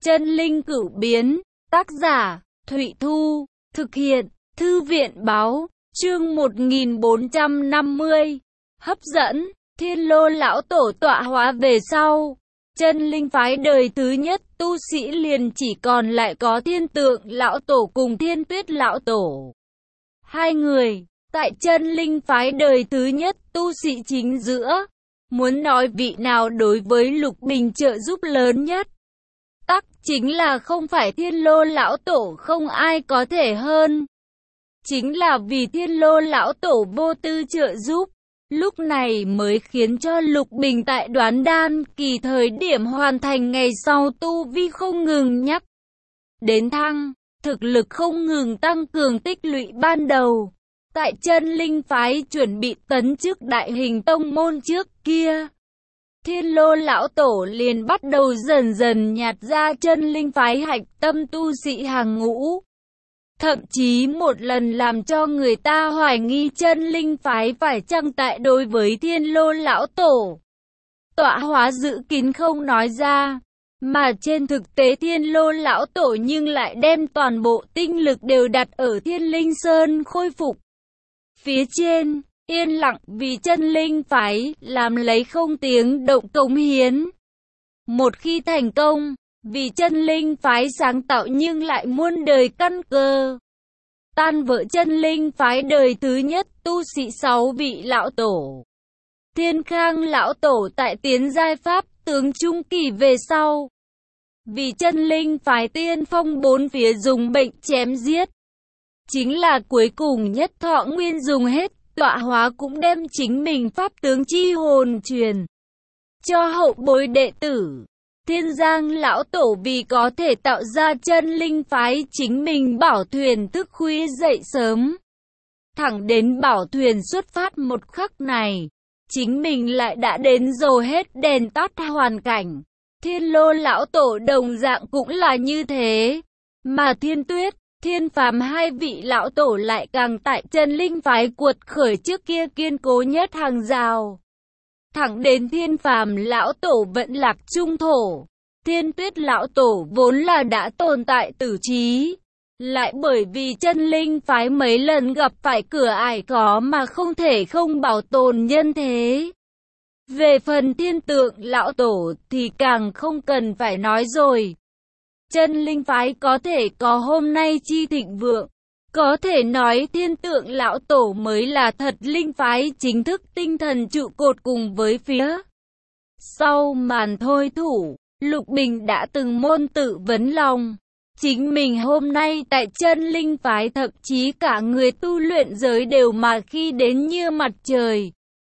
Chân linh cửu biến, tác giả, Thụy Thu, thực hiện, Thư viện báo, chương 1450. Hấp dẫn, Thiên Lô lão tổ tọa hóa về sau. Chân linh phái đời thứ nhất tu sĩ liền chỉ còn lại có Thiên Tượng lão tổ cùng Thiên Tuyết lão tổ. Hai người, tại chân linh phái đời thứ nhất tu sĩ chính giữa. Muốn nói vị nào đối với Lục Bình trợ giúp lớn nhất? Tắc chính là không phải Thiên Lô lão tổ, không ai có thể hơn. Chính là vì Thiên Lô lão tổ vô tư trợ giúp, lúc này mới khiến cho Lục Bình tại Đoán Đan kỳ thời điểm hoàn thành ngày sau tu vi không ngừng nhắc đến thăng, thực lực không ngừng tăng cường tích lũy ban đầu. Tại chân linh phái chuẩn bị tấn chức đại hình tông môn trước kia, Thiên Lô lão tổ liền bắt đầu dần dần nhạt ra chân linh phái hạch tâm tu sĩ hàng ngũ. Thậm chí một lần làm cho người ta hoài nghi chân linh phái phải chăng tại đối với Thiên Lô lão tổ tọa hóa giữ kín không nói ra, mà trên thực tế Thiên Lô lão tổ nhưng lại đem toàn bộ tinh lực đều đặt ở Thiên Linh Sơn khôi phục phía trên, yên lặng vì chân linh phái làm lấy không tiếng động cống hiến. Một khi thành công, vì chân linh phái sáng tạo nhưng lại muôn đời căn cơ. Tan vỡ chân linh phái đời thứ nhất tu sĩ 6 vị lão tổ. Thiên Khang lão tổ tại tiến giai pháp tướng trung kỳ về sau. Vì chân linh phái tiên phong bốn phía dùng bệnh chém giết. Chính là cuối cùng nhất thọ nguyên dùng hết, tọa hóa cũng đem chính mình pháp tướng chi hồn truyền cho hậu bối đệ tử. Thiên Giang lão tổ vì có thể tạo ra chân linh phái chính mình bảo thuyền thức khuya dậy sớm. Thẳng đến bảo thuyền xuất phát một khắc này, chính mình lại đã đến dầu hết đèn tắt hoàn cảnh. Thiên Lô lão tổ đồng dạng cũng là như thế, mà Thiên Tuyết, Thiên Phàm hai vị lão tổ lại càng tại chân linh phái cuột khởi trước kia kiên cố nhất hàng rào. Thẳng đến Thiên Phàm lão tổ vẫn lạc trung thổ. Thiên Tuyết lão tổ vốn là đã tồn tại tử trí, lại bởi vì chân linh phái mấy lần gặp phải cửa ải khó mà không thể không bảo tồn nhân thế. Về phần Thiên Tượng lão tổ thì càng không cần phải nói rồi. Chân linh phái có thể có hôm nay chi thịnh vượng, có thể nói Thiên Tượng lão tổ mới là thật linh phái chính thức tinh thần trụ cột cùng với phía sau màn thôi thủ. Lục Bình đã từng môn tự vấn lòng, chính mình hôm nay tại chân linh phái thậm chí cả người tu luyện giới đều mà khi đến như mặt trời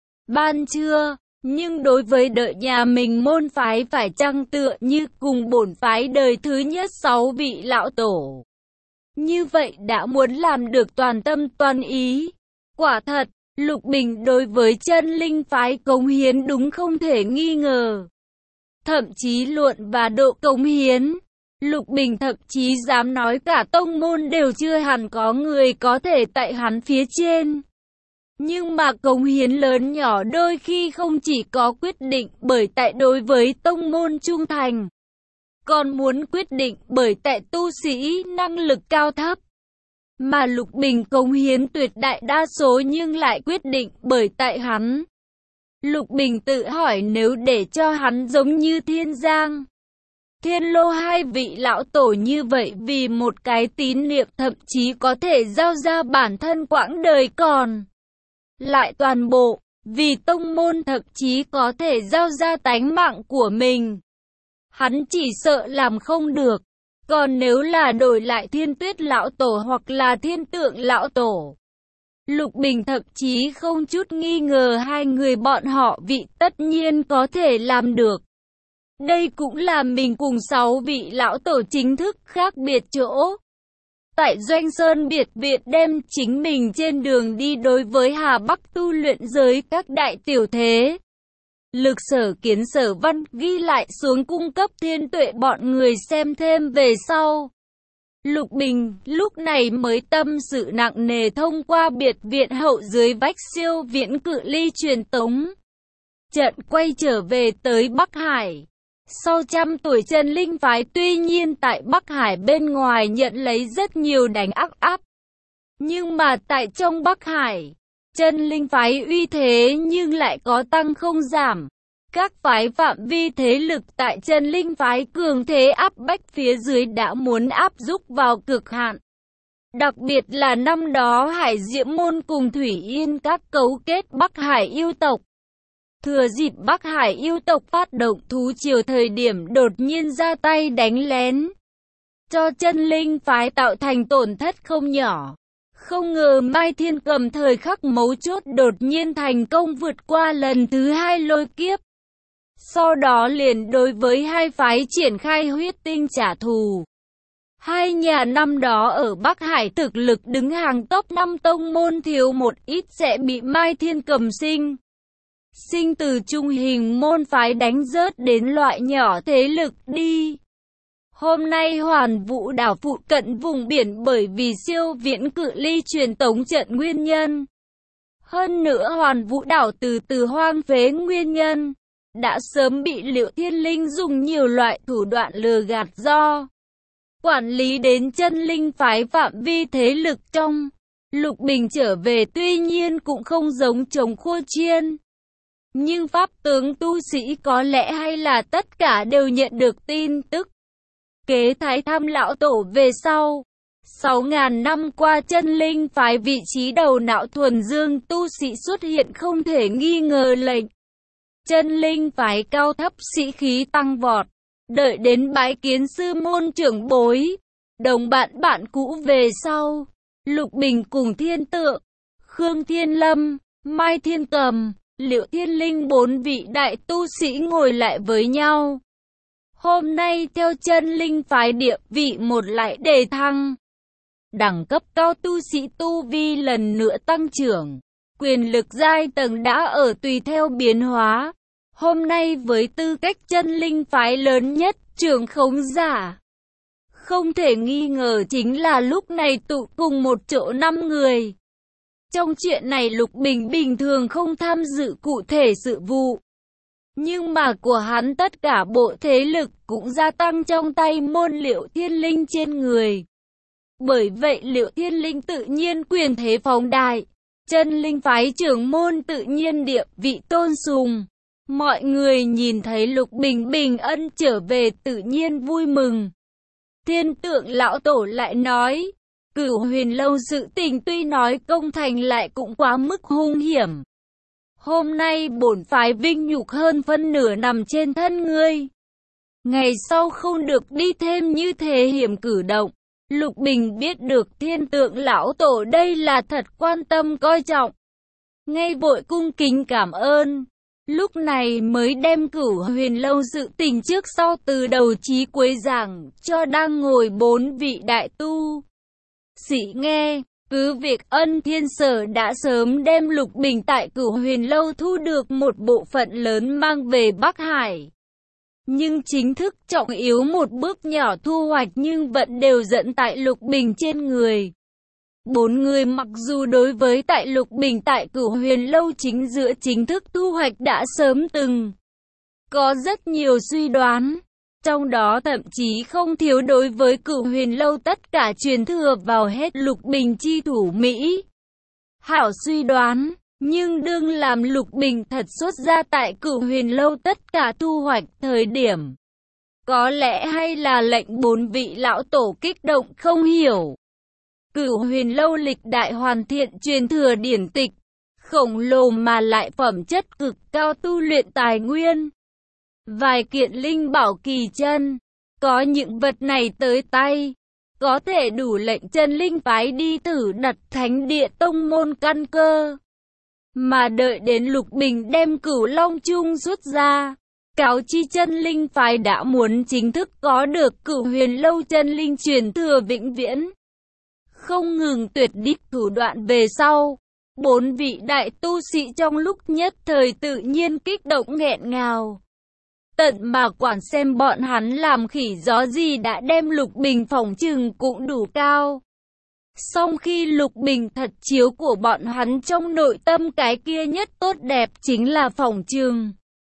ban trưa, nhưng đối với đợi nhà mình môn phái phải chăng tựa như cùng bổn phái đời thứ nhất 6 vị lão tổ. Như vậy đã muốn làm được toàn tâm toàn ý. Quả thật, Lục Bình đối với chân linh phái cống hiến đúng không thể nghi ngờ. Thậm chí luận và độ cống hiến, Lục Bình thậm chí dám nói cả tông môn đều chưa hẳn có người có thể tại hắn phía trên. Nhưng mà cống hiến lớn nhỏ đôi khi không chỉ có quyết định bởi tại đối với tông môn trung thành, còn muốn quyết định bởi tại tu sĩ năng lực cao thấp. Mà Lục Bình cống hiến tuyệt đại đa số nhưng lại quyết định bởi tại hắn. Lục Bình tự hỏi nếu để cho hắn giống như Thiên Giang, Thiên Lô hai vị lão tổ như vậy vì một cái tín niệm thậm chí có thể giao ra bản thân quãng đời còn lại toàn bộ, vì tông môn thậm chí có thể giao ra tánh mạng của mình. Hắn chỉ sợ làm không được. Còn nếu là đổi lại Thiên Tuyết lão tổ hoặc là Thiên Tượng lão tổ, Lục Bình thậm chí không chút nghi ngờ hai người bọn họ vị tất nhiên có thể làm được. Đây cũng là mình cùng 6 vị lão tổ chính thức khác biệt chỗ. Tại Doanh Sơn biệt viện đem chính mình trên đường đi đối với Hà Bắc tu luyện giới các đại tiểu thế. Lực Sở Kiến Sở Văn ghi lại xuống cung cấp thiên tuệ bọn người xem thêm về sau. Lục Bình lúc này mới tâm sự nặng nề thông qua biệt viện hậu dưới vách siêu viễn cự ly truyền tống trận quay trở về tới Bắc Hải. Sau trăm tuổi chân linh phái tuy nhiên tại Bắc Hải bên ngoài nhận lấy rất nhiều đánh áp. Nhưng mà tại trong Bắc Hải, chân linh phái uy thế nhưng lại có tăng không giảm. Các phái phạm vi thế lực tại chân linh phái cường thế áp bách phía dưới đã muốn áp giúp vào cực hạn. Đặc biệt là năm đó Hải Diễm Môn cùng Thủy Yên các cấu kết Bắc Hải yêu tộc. Thừa dịp Bắc Hải yêu tộc phát động thú triều thời điểm đột nhiên ra tay đánh lén, cho chân linh phái tạo thành tổn thất không nhỏ. Không ngờ Mai Thiên Cầm thời khắc mấu chốt đột nhiên thành công vượt qua lần thứ hai lôi kiếp. Sau đó liền đối với hai phái triển khai huyết tinh trả thù. Hai nhà năm đó ở Bắc Hải thực lực đứng hàng top 5 tông môn thiếu một ít sẽ bị Mai Thiên Cầm sinh từ trung hình môn phái đánh rớt đến loại nhỏ thế lực đi. Hôm nay Hoàn Vũ đảo phụ cận vùng biển bởi vì siêu viễn cự ly truyền tống trận nguyên nhân. Hơn nữa Hoàn Vũ đảo từ hoang phế nguyên nhân, đã sớm bị Liệu Thiên Linh dùng nhiều loại thủ đoạn lừa gạt do quản lý đến chân linh phái phạm vi thế lực trong. Lục Bình trở về tuy nhiên cũng không giống chống Khô Chiên. Nhưng pháp tướng tu sĩ có lẽ hay là tất cả đều nhận được tin tức. Kế Thái Tham lão tổ về sau. 6.000 năm qua chân linh phái vị trí đầu não thuần dương tu sĩ xuất hiện không thể nghi ngờ lệnh. Chân linh phái cao thấp sĩ khí tăng vọt. Đợi đến bái kiến sư môn trưởng bối, đồng bạn cũ về sau. Lục Bình cùng Thiên Tượng, Khương Thiên Lâm, Mai Thiên Cầm, Liệu Thiên Linh 4 vị đại tu sĩ ngồi lại với nhau. Hôm nay theo chân linh phái địa vị một lại đề thăng. Đẳng cấp cao tu sĩ tu vi lần nữa tăng trưởng. Quyền lực giai tầng đã ở tùy theo biến hóa. Hôm nay với tư cách chân linh phái lớn nhất trưởng khống giả. Không thể nghi ngờ chính là lúc này tụ cùng một chỗ 5 người. Trong chuyện này Lục Bình bình thường không tham dự cụ thể sự vụ. Nhưng mà của hắn tất cả bộ thế lực cũng gia tăng trong tay môn Liệu Thiên Linh trên người. Bởi vậy Liệu Thiên Linh tự nhiên quyền thế phóng đại. Chân linh phái trưởng môn tự nhiên địa vị tôn sùng. Mọi người nhìn thấy Lục Bình bình ân trở về tự nhiên vui mừng. Thiên Tượng lão tổ lại nói, Cửu Huyền lâu sự tình tuy nói công thành lại cũng quá mức hung hiểm. Hôm nay bổn phái vinh nhục hơn phân nửa nằm trên thân ngươi. Ngày sau không được đi thêm như thế hiểm cử động. Lục Bình biết được Thiên Tượng lão tổ đây là thật quan tâm coi trọng. Ngay vội cung kính cảm ơn. Lúc này mới đem Cửu Huyền lâu sự tình trước sau từ đầu chí cuối giảng cho đang ngồi 4 vị đại tu sĩ nghe. Cứ việc Ân Thiên Sở đã sớm đem Lục Bình tại Cửu Huyền lâu thu được một bộ phận lớn mang về Bắc Hải. Nhưng chính thức trọng yếu một bước nhỏ thu hoạch nhưng vẫn đều dẫn tại Lục Bình trên người. 4 người mặc dù đối với tại Lục Bình tại Cửu Huyền lâu chính giữa chính thức thu hoạch đã sớm từng có rất nhiều suy đoán. Trong đó thậm chí không thiếu đối với Cửu Huyền lâu tất cả truyền thừa vào hết Lục Bình chi thủ Mỹ. Hảo suy đoán, nhưng đương làm Lục Bình thật xuất ra tại Cửu Huyền lâu tất cả thu hoạch thời điểm. Có lẽ hay là lệnh 4 vị lão tổ kích động không hiểu. Cửu Huyền lâu lịch đại hoàn thiện truyền thừa điển tịch, khổng lồ mà lại phẩm chất cực cao tu luyện tài nguyên. Vài kiện linh bảo kỳ chân, có những vật này tới tay, có thể đủ lệnh chân linh phái đi thử đặt thánh địa tông môn căn cơ. Mà đợi đến Lục Bình đem Cửu Long Chung rút ra, cáo chi chân linh phái đã muốn chính thức có được Cửu Huyền lâu chân linh truyền thừa vĩnh viễn. Không ngừng tuyệt đích thủ đoạn về sau, 4 vị đại tu sĩ trong lúc nhất thời tự nhiên kích động nghẹn ngào. Tận mà quản xem bọn hắn làm khỉ gió gì đã đem Lục Bình phỏng chừng cũng đủ cao. Song khi Lục Bình thật chiếu của bọn hắn trong nội tâm cái kia nhất tốt đẹp chính là phỏng chừng.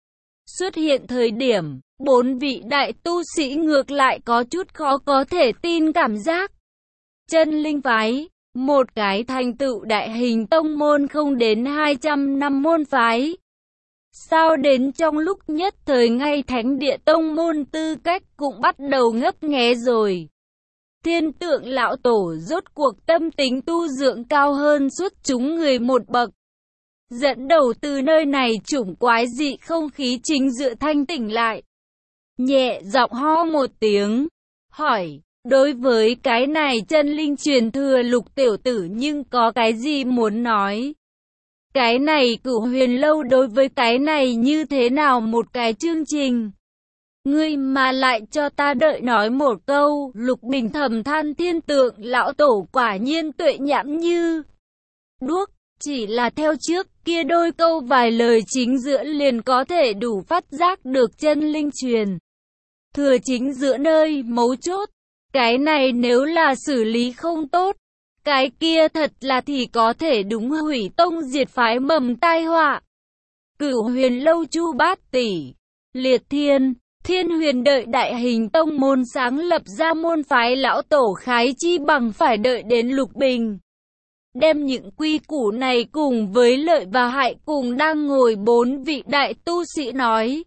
xuất hiện thời điểm, 4 vị đại tu sĩ ngược lại có chút khó có thể tin cảm giác. Chân linh phái, một cái thành tựu đại hình tông môn không đến 200 năm môn phái. Sao đến trong lúc nhất thời ngay thánh địa tông môn tư cách cũng bắt đầu ngấp nghé rồi. Thiên tượng lão tổ rốt cuộc tâm tính tu dưỡng cao hơn suốt chúng người một bậc. Dẫn đầu từ nơi này chủng quái dị không khí chính giữa thanh tỉnh lại. Nhẹ giọng ho một tiếng, hỏi, đối với cái này chân linh truyền thừa Lục tiểu tử nhưng có cái gì muốn nói? Cái này Cửu Huyền Lâu đối với cái này như thế nào một cái chương trình? Ngươi mà lại cho ta đợi nói một câu, Lục Bình thầm than thiên tượng lão tổ quả nhiên tuệ nhãn như đuốc, chỉ là theo trước kia đôi câu vài lời chính giữa liền có thể đủ phát giác được chân linh truyền thừa chính giữa nơi mấu chốt. Cái này nếu là xử lý không tốt, cái kia thật là thì có thể đúng hủy tông diệt phái mầm tai họa. Cửu Huyền Lâu Chu Bát Tỷ, Liệt Thiên, Thiên Huyền đợi đại hình tông môn sáng lập ra môn phái lão tổ khái chi bằng phải đợi đến Lục Bình. Đem những quy củ này cùng với lợi và hại cùng đang ngồi 4 vị đại tu sĩ nói.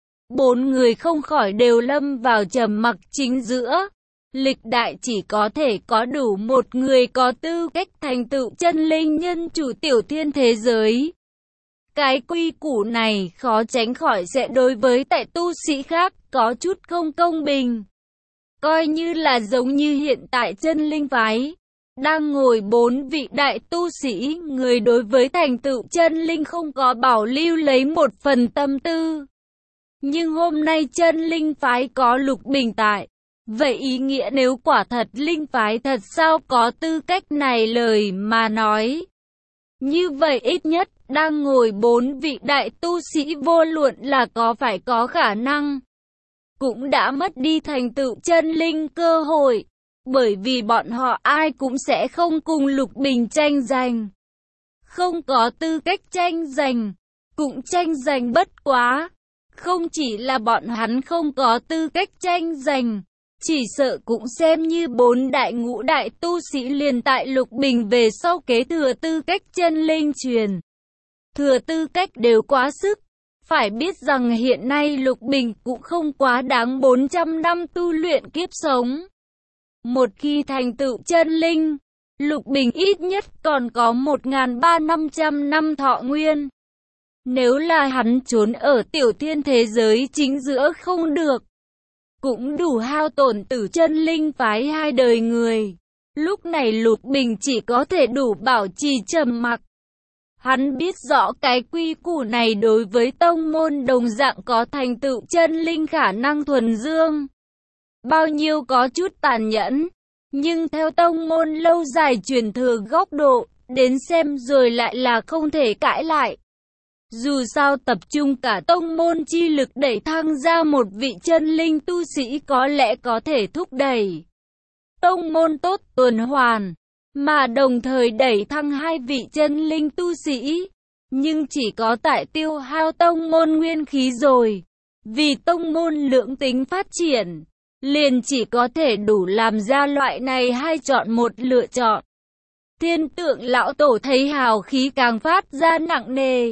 4 người không khỏi đều lâm vào trầm mặc chính giữa. Lịch đại chỉ có thể có đủ một người có tư cách thành tựu chân linh nhân chủ tiểu thiên thế giới. Cái quy củ này khó tránh khỏi sẽ đối với tại tu sĩ khác có chút không công bình. Coi như là giống như hiện tại chân linh phái. Đang ngồi 4 vị đại tu sĩ, người đối với thành tựu chân linh không có bảo lưu lấy một phần tâm tư. Nhưng hôm nay chân linh phái có Lục Bình tại. Vậy ý nghĩa nếu quả thật linh phái thật sao có tư cách này lời mà nói. Như vậy ít nhất, đang ngồi 4 vị đại tu sĩ vô luận là có phải có khả năng. Cũng đã mất đi thành tựu chân linh cơ hội. Bởi vì bọn họ ai cũng sẽ không cùng Lục Bình tranh giành. Không có tư cách tranh giành, cũng tranh giành bất quá. Không chỉ là bọn hắn không có tư cách tranh giành, chỉ sợ cũng xem như 4 đại ngũ đại tu sĩ liền tại Lục Bình về sau kế thừa tư cách chân linh truyền. Thừa tư cách đều quá sức. Phải biết rằng hiện nay Lục Bình cũng không quá đáng 400 năm tu luyện kiếp sống. Một khi thành tựu chân linh, Lục Bình ít nhất còn có 1.300 năm thọ nguyên. Nếu là hắn trốn ở tiểu thiên thế giới chính giữa không được, cũng đủ hao tổn tử chân linh phái 2 đời người. Lúc này Lục Bình chỉ có thể đủ bảo trì trầm mặc. Hắn biết rõ cái quy củ này đối với tông môn đồng dạng có thành tựu chân linh khả năng thuần dương. Bao nhiêu có chút tàn nhẫn, nhưng theo tông môn lâu dài truyền thừa góc độ, đến xem rồi lại là không thể cãi lại. Dù sao tập trung cả tông môn chi lực đẩy thăng ra một vị chân linh tu sĩ có lẽ có thể thúc đẩy tông môn tốt tuần hoàn, mà đồng thời đẩy thăng 2 vị chân linh tu sĩ. Nhưng chỉ có tại tiêu hao tông môn nguyên khí rồi, vì tông môn lưỡng tính phát triển, liền chỉ có thể đủ làm ra loại này hai chọn một lựa chọn. Thiên tượng lão tổ thấy hào khí càng phát ra nặng nề,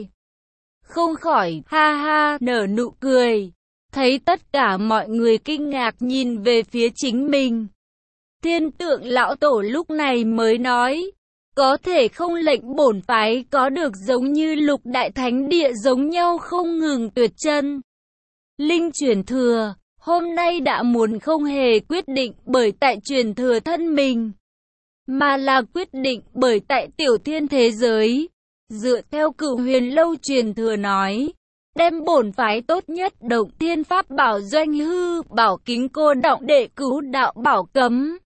không khỏi ha ha nở nụ cười, thấy tất cả mọi người kinh ngạc nhìn về phía chính mình. Thiên tượng lão tổ lúc này mới nói, có thể không lệnh bổn phái có được giống như Lục đại thánh địa giống nhau không ngừng tuyệt chân linh truyền thừa. Hôm nay đã muốn không hề quyết định bởi tại truyền thừa thân mình, mà là quyết định bởi tại tiểu thiên thế giới. Dựa theo Cửu Huyền Lâu truyền thừa nói, đem bổn phái tốt nhất Động Thiên Pháp Bảo Doanh Hư Bảo Kính Cô Động để cứu đạo bảo cấm,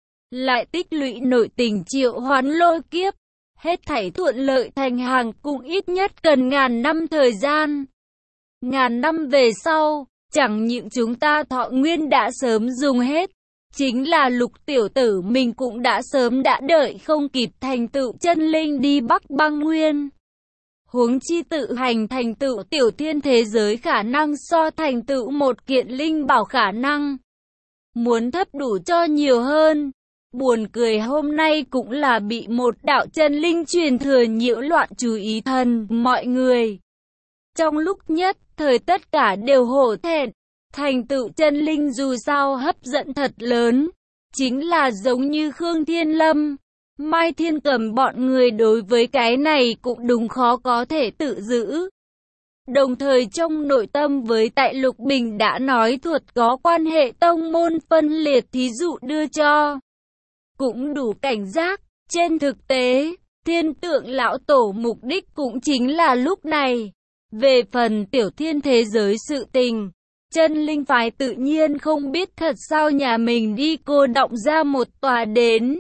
lại tích lũy nội tình triệu hoán lôi kiếp, hết thảy thuận lợi thành hàng cũng ít nhất cần 1000 năm thời gian. 1000 năm về sau, chẳng những chúng ta thọ nguyên đã sớm dùng hết, chính là Lục tiểu tử mình cũng đã sớm đã đợi không kịp thành tựu chân linh đi Bắc Băng Nguyên. Huống chi tự hành thành tựu tiểu thiên thế giới khả năng so thành tựu một kiện linh bảo khả năng muốn thấp đủ cho nhiều hơn. Buồn cười hôm nay cũng là bị một đạo chân linh truyền thừa nhiễu loạn chú ý thân mọi người. Trong lúc nhất thời tất cả đều hổ thẹn, thành tựu chân linh dù sao hấp dẫn thật lớn, chính là giống như Khương Thiên Lâm, Mai Thiên Cầm bọn người đối với cái này cũng đúng khó có thể tự giữ. Đồng thời trong nội tâm với Tại Lục Bình đã nói thuật có quan hệ tông môn phân liệt thí dụ đưa cho cũng đủ cảnh giác. Trên thực tế, Thiên Tượng Lão Tổ mục đích cũng chính là lúc này. Về phần tiểu thiên thế giới sự tình, chân linh phái tự nhiên không biết thật sao nhà mình đi cô động ra một tòa đến.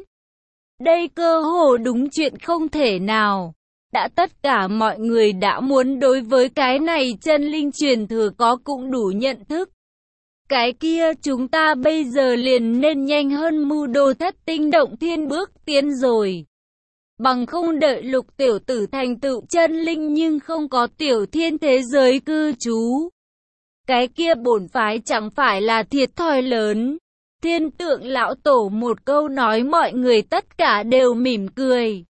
Đây cơ hồ đúng chuyện không thể nào. Đã tất cả mọi người đã muốn đối với cái này chân linh truyền thừa có cũng đủ nhận thức. Cái kia chúng ta bây giờ liền nên nhanh hơn mưu đồ Thất Tinh Động Thiên bước tiến rồi. Bằng không đợi Lục tiểu tử thành tựu chân linh nhưng không có tiểu thiên thế giới cư trú. Cái kia bổn phái chẳng phải là thiệt thòi lớn. Thiên Tượng Lão Tổ một câu nói mọi người tất cả đều mỉm cười.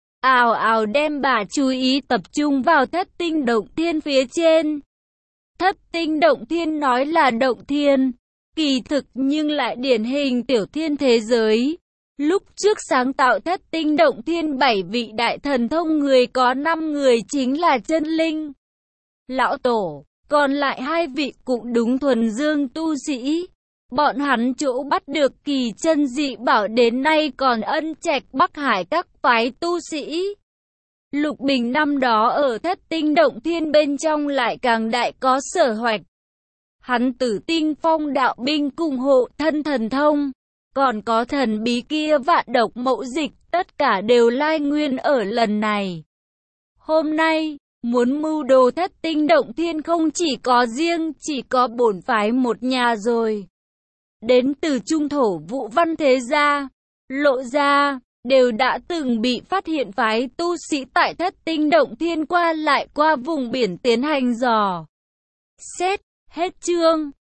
Ào ào đem bà chú ý tập trung vào Thất Tinh Động Thiên phía trên. Thất Tinh Động Thiên nói là động thiên, kỳ thực nhưng lại điển hình tiểu thiên thế giới. Lúc trước sáng tạo Thất Tinh Động Thiên 7 vị đại thần thông người có 5 người chính là chân linh Lão Tổ, còn lại 2 vị cũng đúng thuần dương tu sĩ. Bọn hắn chỗ bắt được kỳ chân dị bảo đến nay còn ân trạch Bắc Hải các phái tu sĩ. Lục Bình năm đó ở Thất Tinh Động Thiên bên trong lại càng đại có sở hoạch. Hắn Tử Tinh Phong đạo binh cùng hộ thân thần thông, còn có thần bí kia vạn độc mậu dịch, tất cả đều lai nguyên ở lần này. Hôm nay, muốn mưu đồ Thất Tinh Động Thiên không chỉ có riêng chỉ có bổn phái một nhà rồi. Đến từ trung thổ Vũ Văn thế gia, Lộ gia, đều đã từng bị phát hiện phái tu sĩ tại Thất Tinh Động Thiên qua lại qua vùng biển tiến hành dò xét. Hết chương.